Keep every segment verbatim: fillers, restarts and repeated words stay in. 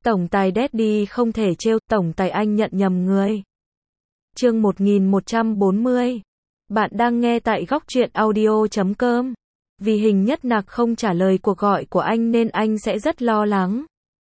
Tổng tài Daddy không thể trêu, tổng tài anh nhận nhầm người. Chương một nghìn một trăm bốn mươi. Bạn đang nghe tại góc truyện audio chấm com. Vì Hình Nhất Nặc không trả lời cuộc gọi của anh nên anh sẽ rất lo lắng.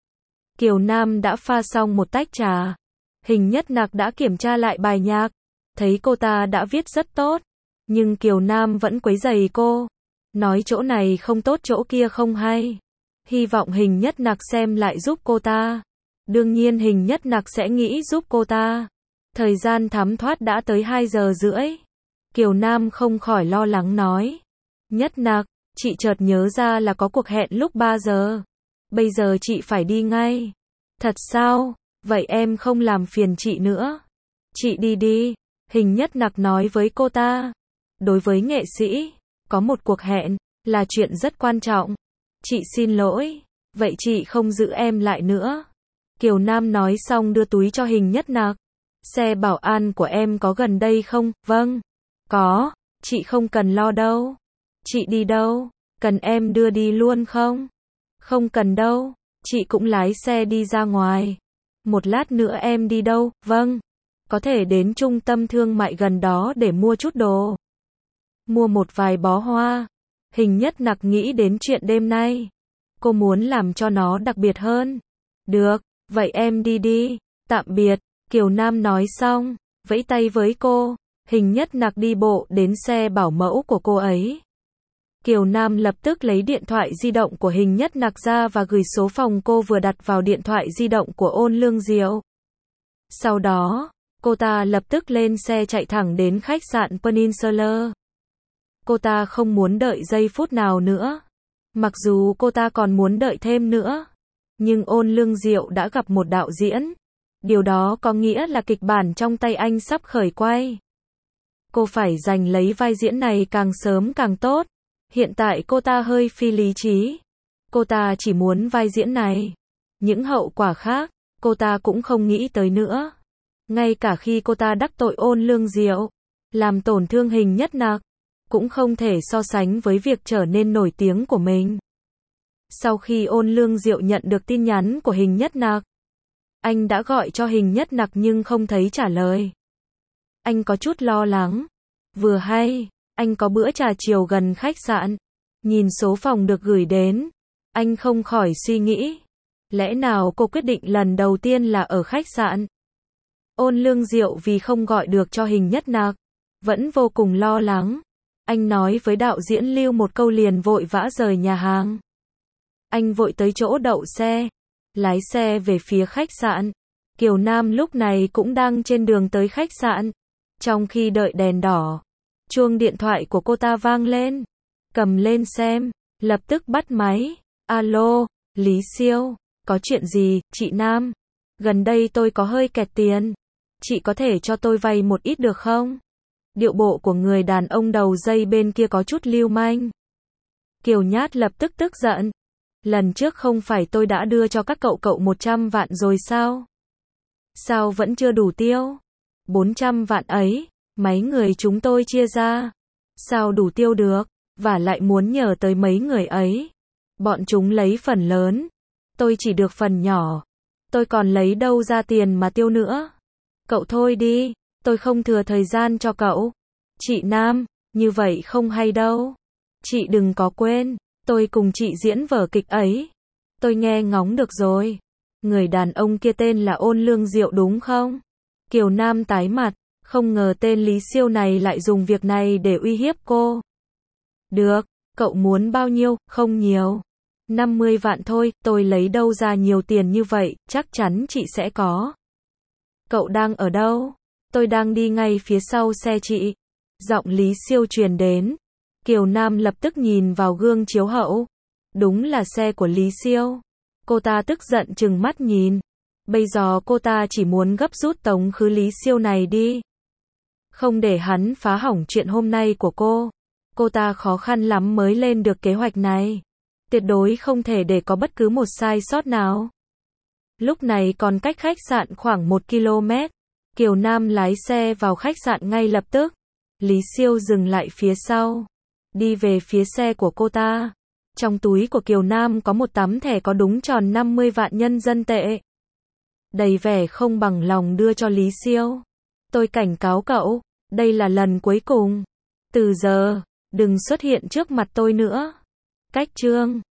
Kiều Nam đã pha xong một tách trà. Hình Nhất Nặc đã kiểm tra lại bài nhạc, thấy cô ta đã viết rất tốt, nhưng Kiều Nam vẫn quấy rầy cô, nói chỗ này không tốt chỗ kia không hay. Hy vọng Hình Nhất Nặc xem lại giúp cô ta. Đương nhiên Hình Nhất Nặc sẽ nghĩ giúp cô ta. Thời gian thấm thoát đã tới hai giờ rưỡi. Kiều Nam không khỏi lo lắng nói. Nhất Nặc, chị chợt nhớ ra là có cuộc hẹn lúc ba giờ. Bây giờ chị phải đi ngay. Thật sao? Vậy em không làm phiền chị nữa. Chị đi đi. Hình Nhất Nặc nói với cô ta. Đối với nghệ sĩ, có một cuộc hẹn là chuyện rất quan trọng. Chị xin lỗi. Vậy chị không giữ em lại nữa. Kiều Nam nói xong đưa túi cho Hình Nhất Nặc. Xe bảo an của em có gần đây không? Vâng. Có. Chị không cần lo đâu. Chị đi đâu? Cần em đưa đi luôn không? Không cần đâu. Chị cũng lái xe đi ra ngoài. Một lát nữa em đi đâu? Vâng. Có thể đến trung tâm thương mại gần đó để mua chút đồ. Mua một vài bó hoa. Hình Nhất Nặc nghĩ đến chuyện đêm nay. Cô muốn làm cho nó đặc biệt hơn. Được, vậy em đi đi. Tạm biệt. Kiều Nam nói xong, vẫy tay với cô. Hình Nhất Nặc đi bộ đến xe bảo mẫu của cô ấy. Kiều Nam lập tức lấy điện thoại di động của Hình Nhất Nặc ra và gửi số phòng cô vừa đặt vào điện thoại di động của Ôn Lương Diệu. Sau đó, cô ta lập tức lên xe chạy thẳng đến khách sạn Peninsula. Cô ta không muốn đợi giây phút nào nữa. Mặc dù cô ta còn muốn đợi thêm nữa. Nhưng Ôn Lương Diệu đã gặp một đạo diễn. Điều đó có nghĩa là kịch bản trong tay anh sắp khởi quay. Cô phải giành lấy vai diễn này càng sớm càng tốt. Hiện tại cô ta hơi phi lý trí. Cô ta chỉ muốn vai diễn này. Những hậu quả khác, cô ta cũng không nghĩ tới nữa. Ngay cả khi cô ta đắc tội Ôn Lương Diệu, làm tổn thương Hình Nhất Nặc, cũng không thể so sánh với việc trở nên nổi tiếng của mình. Sau khi Ôn Lương Diệu nhận được tin nhắn của Hình Nhất Nặc, anh đã gọi cho Hình Nhất Nặc nhưng không thấy trả lời. Anh có chút lo lắng. Vừa hay, anh có bữa trà chiều gần khách sạn. Nhìn số phòng được gửi đến, anh không khỏi suy nghĩ. Lẽ nào cô quyết định lần đầu tiên là ở khách sạn? Ôn Lương Diệu vì không gọi được cho Hình Nhất Nặc, vẫn vô cùng lo lắng. Anh nói với đạo diễn Lưu một câu liền vội vã rời nhà hàng. Anh vội tới chỗ đậu xe, lái xe về phía khách sạn. Kiều Nam lúc này cũng đang trên đường tới khách sạn. Trong khi đợi đèn đỏ, chuông điện thoại của cô ta vang lên. Cầm lên xem, lập tức bắt máy. Alo, Lý Siêu, có chuyện gì, chị Nam? Gần đây tôi có hơi kẹt tiền. Chị có thể cho tôi vay một ít được không? Điệu bộ của người đàn ông đầu dây bên kia có chút lưu manh. Kiều Nhát lập tức tức giận. Lần trước không phải tôi đã đưa cho các cậu cậu một trăm vạn rồi sao? Sao vẫn chưa đủ tiêu? bốn trăm vạn ấy, mấy người chúng tôi chia ra. Sao đủ tiêu được? Và lại muốn nhờ tới mấy người ấy. Bọn chúng lấy phần lớn. Tôi chỉ được phần nhỏ. Tôi còn lấy đâu ra tiền mà tiêu nữa? Cậu thôi đi, tôi không thừa thời gian cho cậu. Chị Nam, như vậy không hay đâu. Chị đừng có quên, tôi cùng chị diễn vở kịch ấy. Tôi nghe ngóng được rồi. Người đàn ông kia tên là Ôn Lương Diệu đúng không? Kiều Nam tái mặt, không ngờ tên Lý Siêu này lại dùng việc này để uy hiếp cô. Được, cậu muốn bao nhiêu? Không nhiều. năm mươi vạn thôi, tôi lấy đâu ra nhiều tiền như vậy, chắc chắn chị sẽ có. Cậu đang ở đâu? Tôi đang đi ngay phía sau xe chị. Giọng Lý Siêu truyền đến. Kiều Nam lập tức nhìn vào gương chiếu hậu. Đúng là xe của Lý Siêu. Cô ta tức giận trừng mắt nhìn. Bây giờ cô ta chỉ muốn gấp rút tống khứ Lý Siêu này đi. Không để hắn phá hỏng chuyện hôm nay của cô. Cô ta khó khăn lắm mới lên được kế hoạch này. Tuyệt đối không thể để có bất cứ một sai sót nào. Lúc này còn cách khách sạn khoảng một ki lô mét. Kiều Nam lái xe vào khách sạn ngay lập tức. Lý Siêu dừng lại phía sau. Đi về phía xe của cô ta. Trong túi của Kiều Nam có một tấm thẻ có đúng tròn năm mươi vạn nhân dân tệ. đầy vẻ không bằng lòng đưa cho Lý Siêu. Tôi cảnh cáo cậu, đây là lần cuối cùng. Từ giờ, đừng xuất hiện trước mặt tôi nữa. Cách chương